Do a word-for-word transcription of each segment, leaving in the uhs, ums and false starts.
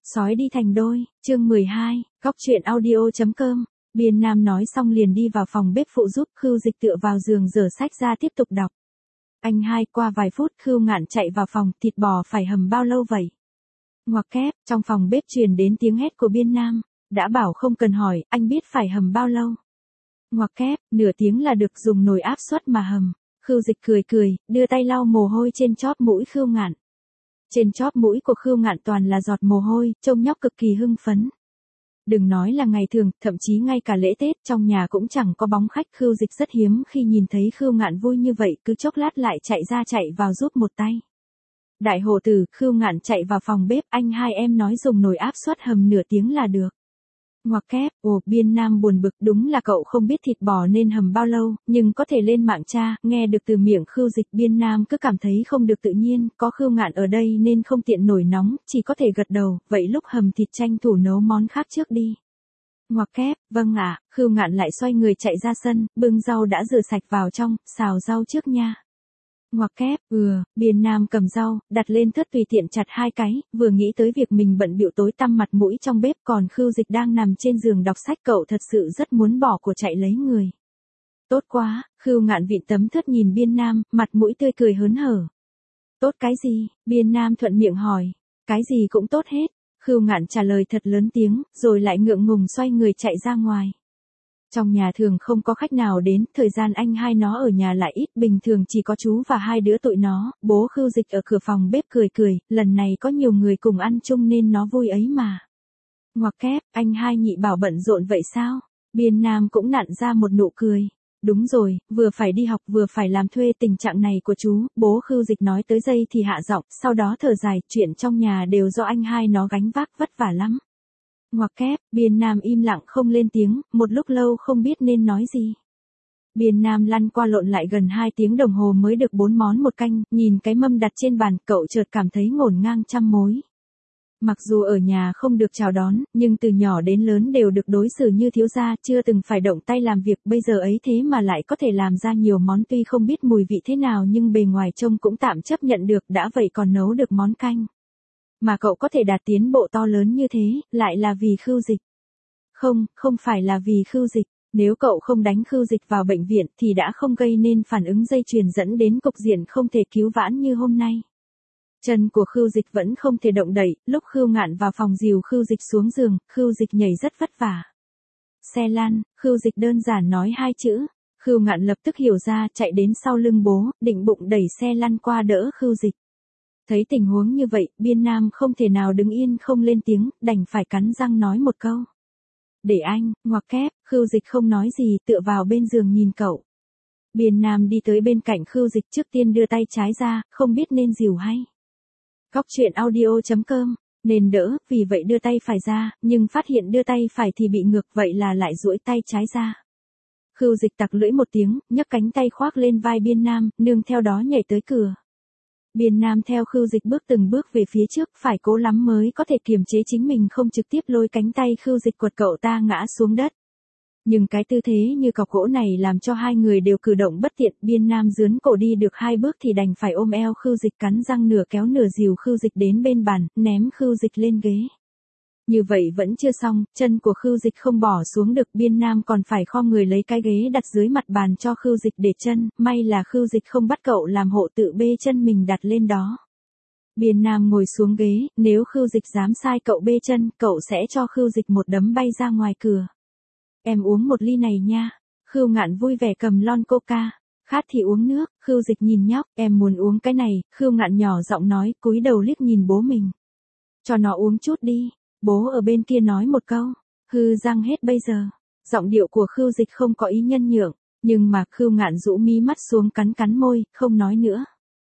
Sói đi thành đôi, chương mười hai, góc truyện audio.com. Biên Nam nói xong liền đi vào phòng bếp phụ giúp. Khưu Dịch tựa vào giường giở sách ra tiếp tục đọc. Anh hai, qua vài phút Khưu Ngạn chạy vào phòng, thịt bò phải hầm bao lâu vậy? Ngoặc kép, trong phòng bếp truyền đến tiếng hét của Biên Nam, đã bảo không cần hỏi, anh biết phải hầm bao lâu. Ngoặc kép, nửa tiếng là được, dùng nồi áp suất mà hầm. Khưu Dịch cười cười, đưa tay lau mồ hôi trên chóp mũi Khưu Ngạn. Trên chóp mũi của Khưu Ngạn toàn là giọt mồ hôi, trông nhóc cực kỳ hưng phấn. Đừng nói là ngày thường, thậm chí ngay cả lễ Tết trong nhà cũng chẳng có bóng khách. Khưu Dịch rất hiếm khi nhìn thấy Khưu Ngạn vui như vậy, cứ chốc lát lại chạy ra chạy vào giúp một tay. Đại hồ tử, Khưu Ngạn chạy vào phòng bếp, anh hai em nói dùng nồi áp suất hầm nửa tiếng là được. Ngoặc kép, ồ, Biên Nam buồn bực, đúng là cậu không biết thịt bò nên hầm bao lâu, nhưng có thể lên mạng tra. Nghe được từ miệng Khưu Dịch, Biên Nam cứ cảm thấy không được tự nhiên, có Khưu Ngạn ở đây nên không tiện nổi nóng, chỉ có thể gật đầu, vậy lúc hầm thịt tranh thủ nấu món khác trước đi. Ngoặc kép, vâng ạ. Khưu Ngạn lại xoay người chạy ra sân, bưng rau đã rửa sạch vào trong, xào rau trước nha. Ngoặc kép, ừ, Biên Nam cầm rau, đặt lên thớt tùy tiện chặt hai cái, vừa nghĩ tới việc mình bận bịu tối tăm mặt mũi trong bếp, còn Khưu Dịch đang nằm trên giường đọc sách, cậu thật sự rất muốn bỏ của chạy lấy người. Tốt quá, Khưu Ngạn vịn tấm thớt nhìn Biên Nam, mặt mũi tươi cười hớn hở. Tốt cái gì? Biên Nam thuận miệng hỏi. Cái gì cũng tốt hết. Khưu Ngạn trả lời thật lớn tiếng, rồi lại ngượng ngùng xoay người chạy ra ngoài. Trong nhà thường không có khách nào đến, thời gian anh hai nó ở nhà lại ít, bình thường chỉ có chú và hai đứa tụi nó. Bố Khưu Dịch ở cửa phòng bếp cười cười, lần này có nhiều người cùng ăn chung nên nó vui ấy mà. Ngoặc kép, anh hai nhị bảo bận rộn vậy sao? Biên Nam cũng nặn ra một nụ cười. Đúng rồi, vừa phải đi học vừa phải làm thuê, tình trạng này của chú. Bố Khưu Dịch nói tới đây thì hạ giọng, sau đó thở dài, chuyện trong nhà đều do anh hai nó gánh vác, vất vả lắm. Ngoặc kép, Biên Nam im lặng không lên tiếng, một lúc lâu không biết nên nói gì. Biên Nam lăn qua lộn lại gần hai tiếng đồng hồ mới được bốn món một canh, nhìn cái mâm đặt trên bàn, cậu chợt cảm thấy ngổn ngang trăm mối. Mặc dù ở nhà không được chào đón, nhưng từ nhỏ đến lớn đều được đối xử như thiếu gia, chưa từng phải động tay làm việc, bây giờ ấy thế mà lại có thể làm ra nhiều món, tuy không biết mùi vị thế nào nhưng bề ngoài trông cũng tạm chấp nhận được, đã vậy còn nấu được món canh. Mà cậu có thể đạt tiến bộ to lớn như thế, lại là vì Khưu Dịch. Không, không phải là vì Khưu Dịch, nếu cậu không đánh Khưu Dịch vào bệnh viện thì đã không gây nên phản ứng dây chuyền dẫn đến cục diện không thể cứu vãn như hôm nay. Chân của Khưu Dịch vẫn không thể động đậy, lúc Khưu Ngạn vào phòng dìu Khưu Dịch xuống giường, Khưu Dịch nhảy rất vất vả. Xe lăn, Khưu Dịch đơn giản nói hai chữ. Khưu Ngạn lập tức hiểu ra, chạy đến sau lưng bố, định bụng đẩy xe lăn qua đỡ Khưu Dịch. Thấy tình huống như vậy, Biên Nam không thể nào đứng yên không lên tiếng, đành phải cắn răng nói một câu. Để anh, ngoặc kép, Khưu Dịch không nói gì, tựa vào bên giường nhìn cậu. Biên Nam đi tới bên cạnh Khưu Dịch, trước tiên đưa tay trái ra, không biết nên dìu hay. Góc truyện audio.com, nên đỡ, vì vậy đưa tay phải ra, nhưng phát hiện đưa tay phải thì bị ngược, vậy là lại duỗi tay trái ra. Khưu Dịch tặc lưỡi một tiếng, nhấc cánh tay khoác lên vai Biên Nam, nương theo đó nhảy tới cửa. Biên Nam theo Khưu Dịch bước từng bước về phía trước, phải cố lắm mới có thể kiềm chế chính mình không trực tiếp lôi cánh tay Khưu Dịch quật cậu ta ngã xuống đất. Nhưng cái tư thế như cọc gỗ này làm cho hai người đều cử động bất tiện, Biên Nam dướn cổ đi được hai bước thì đành phải ôm eo Khưu Dịch, cắn răng nửa kéo nửa dìu Khưu Dịch đến bên bàn, ném Khưu Dịch lên ghế. Như vậy vẫn chưa xong, chân của Khưu Dịch không bỏ xuống được, Biên Nam còn phải khom người lấy cái ghế đặt dưới mặt bàn cho Khưu Dịch để chân, may là Khưu Dịch không bắt cậu làm hộ, tự bê chân mình đặt lên đó. Biên Nam ngồi xuống ghế, nếu Khưu Dịch dám sai cậu bê chân, cậu sẽ cho Khưu Dịch một đấm bay ra ngoài cửa. Em uống một ly này nha. Khưu Ngạn vui vẻ cầm lon coca. Khát thì uống nước. Khưu Dịch nhìn nhóc, em muốn uống cái này. Khưu Ngạn nhỏ giọng nói, cúi đầu liếc nhìn bố mình. Cho nó uống chút đi. Bố ở bên kia nói một câu. Hư răng hết bây giờ. Giọng điệu của Khưu Dịch không có ý nhân nhượng, nhưng mà Khưu Ngạn rũ mí mắt xuống cắn cắn môi, không nói nữa.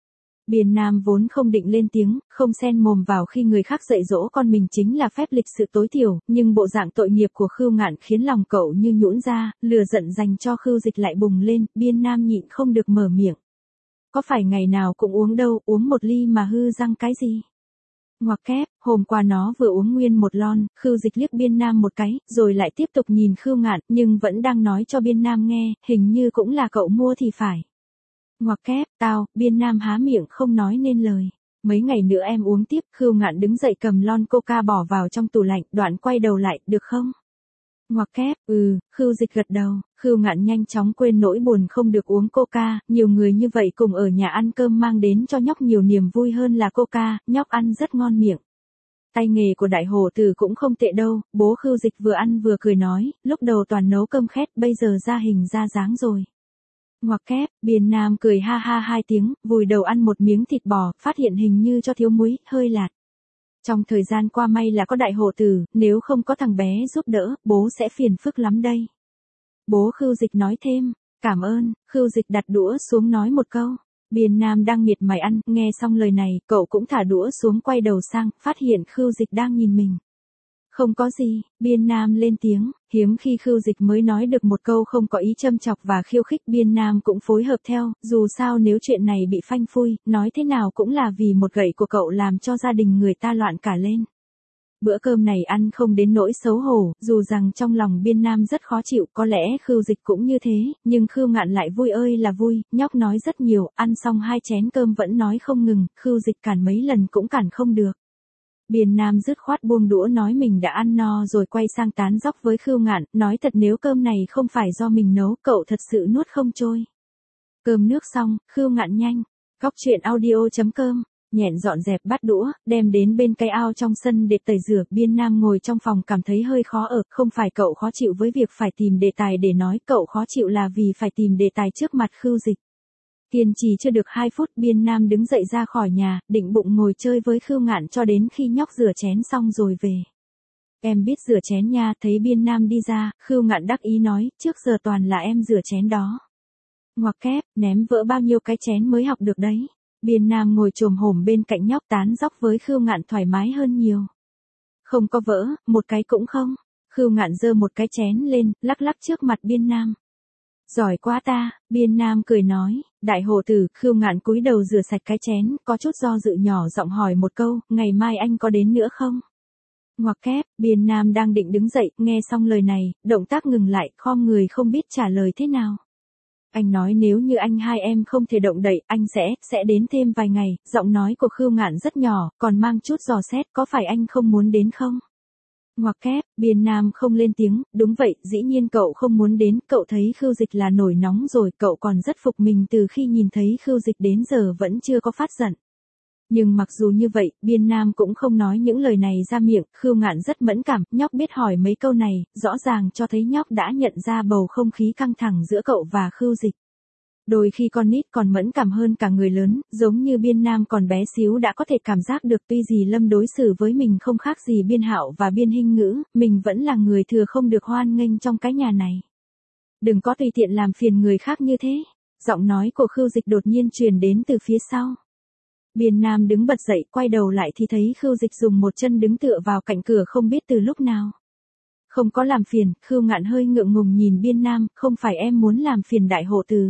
Biên Nam vốn không định lên tiếng, không xen mồm vào khi người khác dạy dỗ con mình chính là phép lịch sự tối thiểu, nhưng bộ dạng tội nghiệp của Khưu Ngạn khiến lòng cậu như nhũn ra, lửa giận dành cho Khưu Dịch lại bùng lên, Biên Nam nhịn không được mở miệng. Có phải ngày nào cũng uống đâu, uống một ly mà hư răng cái gì? Ngoặc kép, hôm qua nó vừa uống nguyên một lon. Khưu Dịch liếc Biên Nam một cái, rồi lại tiếp tục nhìn Khưu Ngạn, nhưng vẫn đang nói cho Biên Nam nghe, hình như cũng là cậu mua thì phải. Ngoặc kép, tao, Biên Nam há miệng không nói nên lời. Mấy ngày nữa em uống tiếp, Khưu Ngạn đứng dậy cầm lon coca bỏ vào trong tủ lạnh, đoạn quay đầu lại, được không? Ngoặc kép, ừ, Khưu Dịch gật đầu, Khưu Ngạn nhanh chóng quên nỗi buồn không được uống coca, nhiều người như vậy cùng ở nhà ăn cơm mang đến cho nhóc nhiều niềm vui hơn là coca, nhóc ăn rất ngon miệng. Tay nghề của đại hổ tử cũng không tệ đâu, bố Khưu Dịch vừa ăn vừa cười nói, lúc đầu toàn nấu cơm khét, bây giờ ra hình ra dáng rồi. Ngoặc kép, Biên Nam cười ha ha hai tiếng, vùi đầu ăn một miếng thịt bò, phát hiện hình như cho thiếu muối, hơi lạt. Trong thời gian qua may là có đại hổ tử, nếu không có thằng bé giúp đỡ, bố sẽ phiền phức lắm đây. Bố Khưu Dịch nói thêm, cảm ơn, Khưu Dịch đặt đũa xuống nói một câu. Biên Nam đang miệt mài ăn, nghe xong lời này, cậu cũng thả đũa xuống quay đầu sang, phát hiện Khưu Dịch đang nhìn mình. Không có gì, Biên Nam lên tiếng, hiếm khi Khưu Dịch mới nói được một câu không có ý châm chọc và khiêu khích. Biên Nam cũng phối hợp theo, dù sao nếu chuyện này bị phanh phui, nói thế nào cũng là vì một gậy của cậu làm cho gia đình người ta loạn cả lên. Bữa cơm này ăn không đến nỗi xấu hổ, dù rằng trong lòng Biên Nam rất khó chịu, có lẽ Khưu Dịch cũng như thế, nhưng Khưu Ngạn lại vui ơi là vui, nhóc nói rất nhiều, ăn xong hai chén cơm vẫn nói không ngừng, Khưu Dịch cản mấy lần cũng cản không được. Biên Nam dứt khoát buông đũa nói mình đã ăn no rồi quay sang tán dóc với Khưu Ngạn, nói thật nếu cơm này không phải do mình nấu, cậu thật sự nuốt không trôi. Cơm nước xong, Khưu Ngạn nhanh, góc truyện audio chấm com, nhẹn dọn dẹp bát đũa, đem đến bên cái ao trong sân để tẩy rửa. Biên Nam ngồi trong phòng cảm thấy hơi khó ở, không phải cậu khó chịu với việc phải tìm đề tài để nói, cậu khó chịu là vì phải tìm đề tài trước mặt Khưu Dịch. Kiên trì chưa được hai phút, Biên Nam đứng dậy ra khỏi nhà, định bụng ngồi chơi với Khưu Ngạn cho đến khi nhóc rửa chén xong rồi về. Em biết rửa chén nha, thấy Biên Nam đi ra, Khưu Ngạn đắc ý nói, trước giờ toàn là em rửa chén đó. Ngoặc kép, ném vỡ bao nhiêu cái chén mới học được đấy. Biên Nam ngồi chồm hổm bên cạnh nhóc tán dóc với Khưu Ngạn thoải mái hơn nhiều. Không có vỡ, một cái cũng không. Khưu Ngạn giơ một cái chén lên, lắc lắc trước mặt Biên Nam. Giỏi quá ta, Biên Nam cười nói, đại hổ tử. Khưu Ngạn cúi đầu rửa sạch cái chén, có chút do dự nhỏ giọng hỏi một câu, ngày mai anh có đến nữa không? Ngoặc kép, Biên Nam đang định đứng dậy, nghe xong lời này, động tác ngừng lại, khom người không biết trả lời thế nào. Anh nói nếu như anh hai em không thể động đậy, anh sẽ, sẽ đến thêm vài ngày. Giọng nói của Khưu Ngạn rất nhỏ, còn mang chút dò xét, có phải anh không muốn đến không? Ngoặc kép, Biên Nam không lên tiếng, đúng vậy, dĩ nhiên cậu không muốn đến, cậu thấy Khưu Dịch là nổi nóng rồi, cậu còn rất phục mình từ khi nhìn thấy Khưu Dịch đến giờ vẫn chưa có phát giận. Nhưng mặc dù như vậy, Biên Nam cũng không nói những lời này ra miệng, Khưu Ngạn rất mẫn cảm, nhóc biết hỏi mấy câu này, rõ ràng cho thấy nhóc đã nhận ra bầu không khí căng thẳng giữa cậu và Khưu Dịch. Đôi khi con nít còn mẫn cảm hơn cả người lớn, giống như Biên Nam còn bé xíu đã có thể cảm giác được tuy gì Lâm đối xử với mình không khác gì Biên Hạo và Biên Hinh Ngữ, mình vẫn là người thừa không được hoan nghênh trong cái nhà này. Đừng có tùy tiện làm phiền người khác như thế. Giọng nói của Khưu Dịch đột nhiên truyền đến từ phía sau. Biên Nam đứng bật dậy, quay đầu lại thì thấy Khưu Dịch dùng một chân đứng tựa vào cạnh cửa không biết từ lúc nào. Không có làm phiền, Khưu Ngạn hơi ngượng ngùng nhìn Biên Nam, không phải em muốn làm phiền đại hổ tử.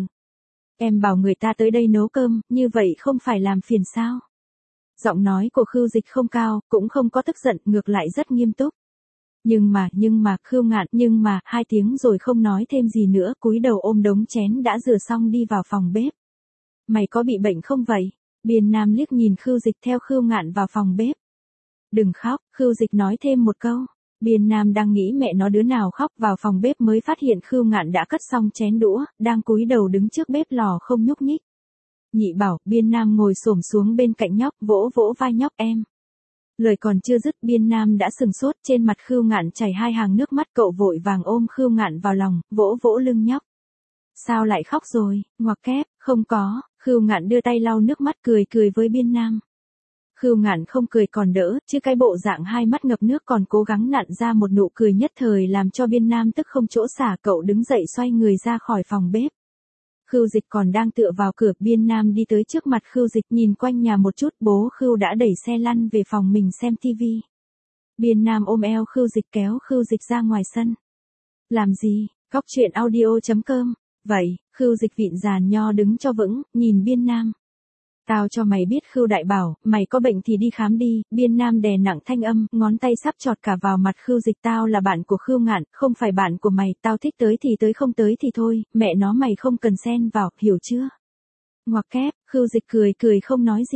Em bảo người ta tới đây nấu cơm, như vậy không phải làm phiền sao? Giọng nói của Khưu Dịch không cao, cũng không có tức giận, ngược lại rất nghiêm túc. Nhưng mà, nhưng mà, Khưu Ngạn, nhưng mà, hai tiếng rồi không nói thêm gì nữa, cúi đầu ôm đống chén đã rửa xong đi vào phòng bếp. Mày có bị bệnh không vậy? Biên Nam liếc nhìn Khưu Dịch theo Khưu Ngạn vào phòng bếp. Đừng khóc, Khưu Dịch nói thêm một câu. Biên Nam đang nghĩ mẹ nó đứa nào khóc, vào phòng bếp mới phát hiện Khưu Ngạn đã cất xong chén đũa, đang cúi đầu đứng trước bếp lò không nhúc nhích. Nhị bảo, Biên Nam ngồi xổm xuống bên cạnh nhóc, vỗ vỗ vai nhóc em. Lời còn chưa dứt, Biên Nam đã sừng sốt, trên mặt Khưu Ngạn chảy hai hàng nước mắt, cậu vội vàng ôm Khưu Ngạn vào lòng, vỗ vỗ lưng nhóc. Sao lại khóc rồi? Ngoặc kép, không có. Khưu Ngạn đưa tay lau nước mắt, cười cười với Biên Nam. Khưu Ngạn không cười còn đỡ, chứ cái bộ dạng hai mắt ngập nước còn cố gắng nặn ra một nụ cười nhất thời làm cho Biên Nam tức không chỗ xả, cậu đứng dậy xoay người ra khỏi phòng bếp. Khưu Dịch còn đang tựa vào cửa, Biên Nam đi tới trước mặt Khưu Dịch nhìn quanh nhà một chút, bố Khưu đã đẩy xe lăn về phòng mình xem tivi. Biên Nam ôm eo Khưu Dịch kéo Khưu Dịch ra ngoài sân. Làm gì? Góc truyện audio chấm com. Vậy, Khưu Dịch vịn giàn nho đứng cho vững, nhìn Biên Nam. Tao cho mày biết Khưu đại bảo, mày có bệnh thì đi khám đi. Biên Nam đè nặng thanh âm, ngón tay sắp chọt cả vào mặt Khưu Dịch. Tao là bạn của Khưu Ngạn, không phải bạn của mày, tao thích tới thì tới không tới thì thôi, mẹ nó mày không cần xen vào, hiểu chưa? Ngoặc kép, Khưu Dịch cười cười không nói gì.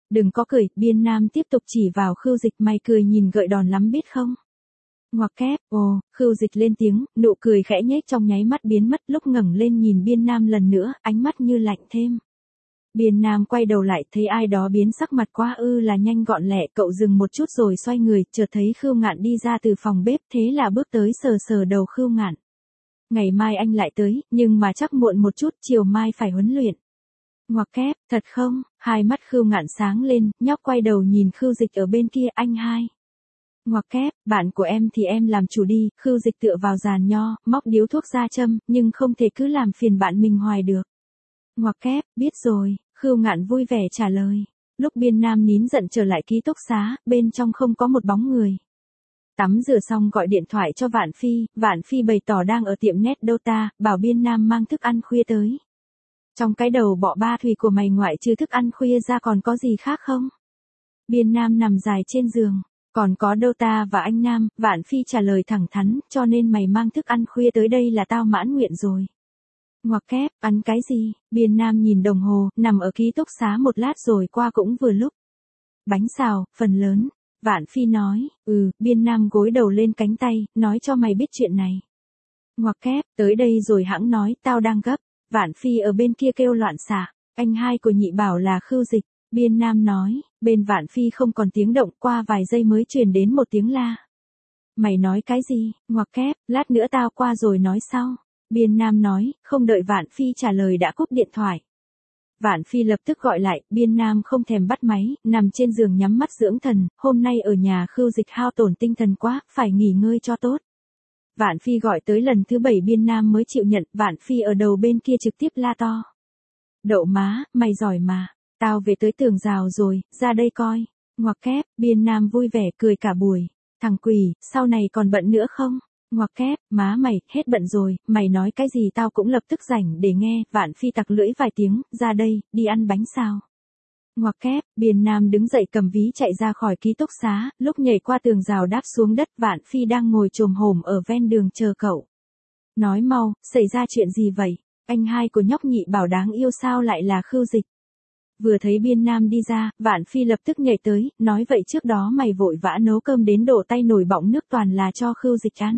Đừng có cười, Biên Nam tiếp tục chỉ vào Khưu Dịch, mày cười nhìn gợi đòn lắm biết không? Ngoặc kép, ồ, Khưu Dịch lên tiếng, nụ cười khẽ nhếch trong nháy mắt biến mất, lúc ngẩng lên nhìn Biên Nam lần nữa, ánh mắt như lạnh thêm. Biên Nam quay đầu lại, thấy ai đó biến sắc mặt quá ư là nhanh gọn lẹ, cậu dừng một chút rồi xoay người, chợt thấy Khưu Ngạn đi ra từ phòng bếp, thế là bước tới sờ sờ đầu Khưu Ngạn. Ngày mai anh lại tới, nhưng mà chắc muộn một chút, chiều mai phải huấn luyện. Ngoặc kép, thật không? Hai mắt Khưu Ngạn sáng lên, nhóc quay đầu nhìn Khưu Dịch ở bên kia, anh hai. Ngoặc kép, bạn của em thì em làm chủ đi, Khưu Dịch tựa vào giàn nho, móc điếu thuốc ra châm, nhưng không thể cứ làm phiền bạn mình hoài được. Ngoặc kép, biết rồi, Khưu Ngạn vui vẻ trả lời. Lúc Biên Nam nín giận trở lại ký túc xá, bên trong không có một bóng người. Tắm rửa xong gọi điện thoại cho Vạn Phi, Vạn Phi bày tỏ đang ở tiệm net Dota, bảo Biên Nam mang thức ăn khuya tới. Trong cái đầu bọ ba thùy của mày ngoại trừ thức ăn khuya ra còn có gì khác không? Biên Nam nằm dài trên giường, còn có Dota và anh Nam, Vạn Phi trả lời thẳng thắn, cho nên mày mang thức ăn khuya tới đây là tao mãn nguyện rồi. Ngoặc kép, ăn cái gì? Biên Nam nhìn đồng hồ, nằm ở ký túc xá một lát rồi qua cũng vừa lúc. Bánh xào, phần lớn. Vạn Phi nói, ừ, Biên Nam gối đầu lên cánh tay, nói cho mày biết chuyện này. Ngoặc kép, tới đây rồi hãng nói, tao đang gấp. Vạn Phi ở bên kia kêu loạn xạ, anh hai của nhị bảo là Khưu Dịch. Biên Nam nói, bên Vạn Phi không còn tiếng động, qua vài giây mới truyền đến một tiếng la. Mày nói cái gì? Ngoặc kép, lát nữa tao qua rồi nói sau. Biên Nam nói, không đợi Vạn Phi trả lời đã cúp điện thoại. Vạn Phi lập tức gọi lại, Biên Nam không thèm bắt máy, nằm trên giường nhắm mắt dưỡng thần, hôm nay ở nhà Khưu Dịch hao tổn tinh thần quá, phải nghỉ ngơi cho tốt. Vạn Phi gọi tới lần thứ bảy Biên Nam mới chịu nhận, Vạn Phi ở đầu bên kia trực tiếp la to. Đậu má, mày giỏi mà, tao về tới tường rào rồi, ra đây coi. Ngoặc kép, Biên Nam vui vẻ cười cả buổi. Thằng quỷ, sau này còn bận nữa không? Ngoặc kép, má mày, hết bận rồi, mày nói cái gì tao cũng lập tức rảnh để nghe. Vạn Phi tặc lưỡi vài tiếng, ra đây, đi ăn bánh xào. Ngoặc kép, Biên Nam đứng dậy cầm ví chạy ra khỏi ký túc xá, lúc nhảy qua tường rào đáp xuống đất, Vạn Phi đang ngồi chồm hổm ở ven đường chờ cậu. Nói mau, xảy ra chuyện gì vậy? Anh hai của nhóc nhị bảo đáng yêu sao lại là Khưu Dịch? Vừa thấy Biên Nam đi ra, Vạn Phi lập tức nhảy tới, nói vậy trước đó mày vội vã nấu cơm đến đổ tay nổi bọng nước toàn là cho Khưu Dịch ăn.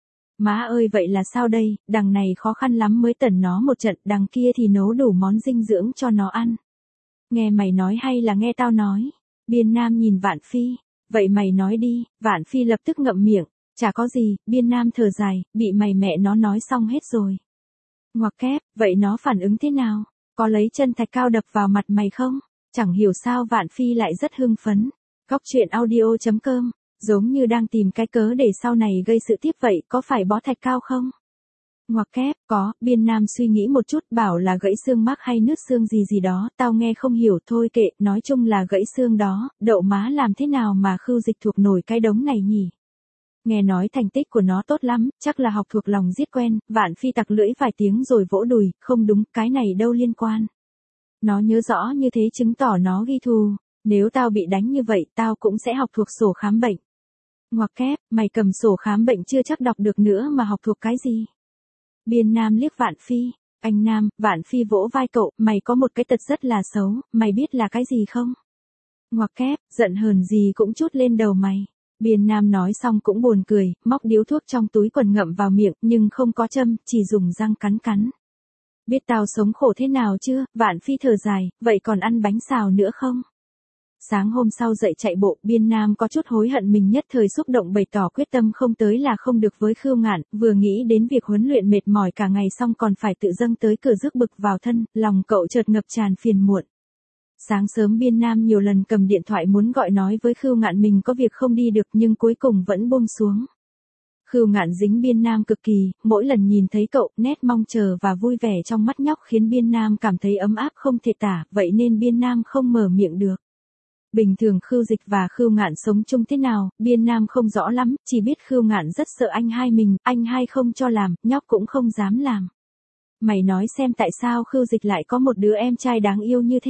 Má ơi vậy là sao đây, đằng này khó khăn lắm mới tẩn nó một trận, đằng kia thì nấu đủ món dinh dưỡng cho nó ăn. Nghe mày nói hay là nghe tao nói? Biên Nam nhìn Vạn Phi, vậy mày nói đi. Vạn Phi lập tức ngậm miệng, chả có gì. Biên Nam thở dài, bị mày mẹ nó nói xong hết rồi. Ngoặc kép, vậy nó phản ứng thế nào? Có lấy chân thạch cao đập vào mặt mày không? Chẳng hiểu sao Vạn Phi lại rất hưng phấn. Góc truyện audio chấm com, giống như đang tìm cái cớ để sau này gây sự tiếp vậy, có phải bó thạch cao không? Ngoặc kép, có. Biên Nam suy nghĩ một chút, bảo là gãy xương mắc hay nứt xương gì gì đó, tao nghe không hiểu, thôi kệ, nói chung là gãy xương đó. Đậu má làm thế nào mà Khưu Dịch thuộc nổi cái đống này nhỉ? Nghe nói thành tích của nó tốt lắm, chắc là học thuộc lòng giết quen. Vạn Phi tặc lưỡi vài tiếng rồi vỗ đùi, không đúng, cái này đâu liên quan. Nó nhớ rõ như thế chứng tỏ nó ghi thù, nếu tao bị đánh như vậy, tao cũng sẽ học thuộc sổ khám bệnh. Ngoặc kép, mày cầm sổ khám bệnh chưa chắc đọc được nữa mà học thuộc cái gì? Biên Nam liếc Vạn Phi, anh Nam. Vạn Phi vỗ vai cậu, mày có một cái tật rất là xấu, mày biết là cái gì không? Ngoặc kép, giận hờn gì cũng trút lên đầu mày. Biên Nam nói xong cũng buồn cười, móc điếu thuốc trong túi quần ngậm vào miệng, nhưng không có châm, chỉ dùng răng cắn cắn. Biết tao sống khổ thế nào chưa? Vạn Phi thở dài, vậy còn ăn bánh xào nữa không? Sáng hôm sau dậy chạy bộ, Biên Nam có chút hối hận mình nhất thời xúc động bày tỏ quyết tâm không tới là không được với Khưu Ngạn, vừa nghĩ đến việc huấn luyện mệt mỏi cả ngày xong còn phải tự dâng tới cửa rước bực vào thân, lòng cậu chợt ngập tràn phiền muộn. Sáng sớm Biên Nam nhiều lần cầm điện thoại muốn gọi nói với Khưu Ngạn mình có việc không đi được nhưng cuối cùng vẫn buông xuống. Khưu Ngạn dính Biên Nam cực kỳ, mỗi lần nhìn thấy cậu, nét mong chờ và vui vẻ trong mắt nhóc khiến Biên Nam cảm thấy ấm áp không thể tả, vậy nên Biên Nam không mở miệng được. Bình thường Khưu Dịch và Khưu Ngạn sống chung thế nào, Biên Nam không rõ lắm, chỉ biết Khưu Ngạn rất sợ anh hai mình, anh hai không cho làm, nhóc cũng không dám làm. Mày nói xem tại sao Khưu Dịch lại có một đứa em trai đáng yêu như thế?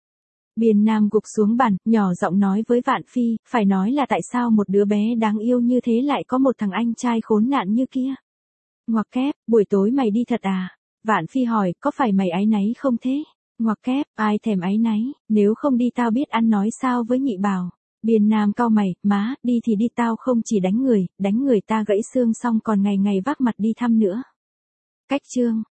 Biên Nam gục xuống bàn, nhỏ giọng nói với Vạn Phi, phải nói là tại sao một đứa bé đáng yêu như thế lại có một thằng anh trai khốn nạn như kia. Ngoặc kép, buổi tối mày đi thật à? Vạn Phi hỏi, có phải mày áy náy không thế? Ngoặc kép, ai thèm áy náy, nếu không đi tao biết ăn nói sao với nhị bảo. Biên Nam cau mày, má, đi thì đi tao không chỉ đánh người, đánh người ta gãy xương xong còn ngày ngày vác mặt đi thăm nữa. Cách chương.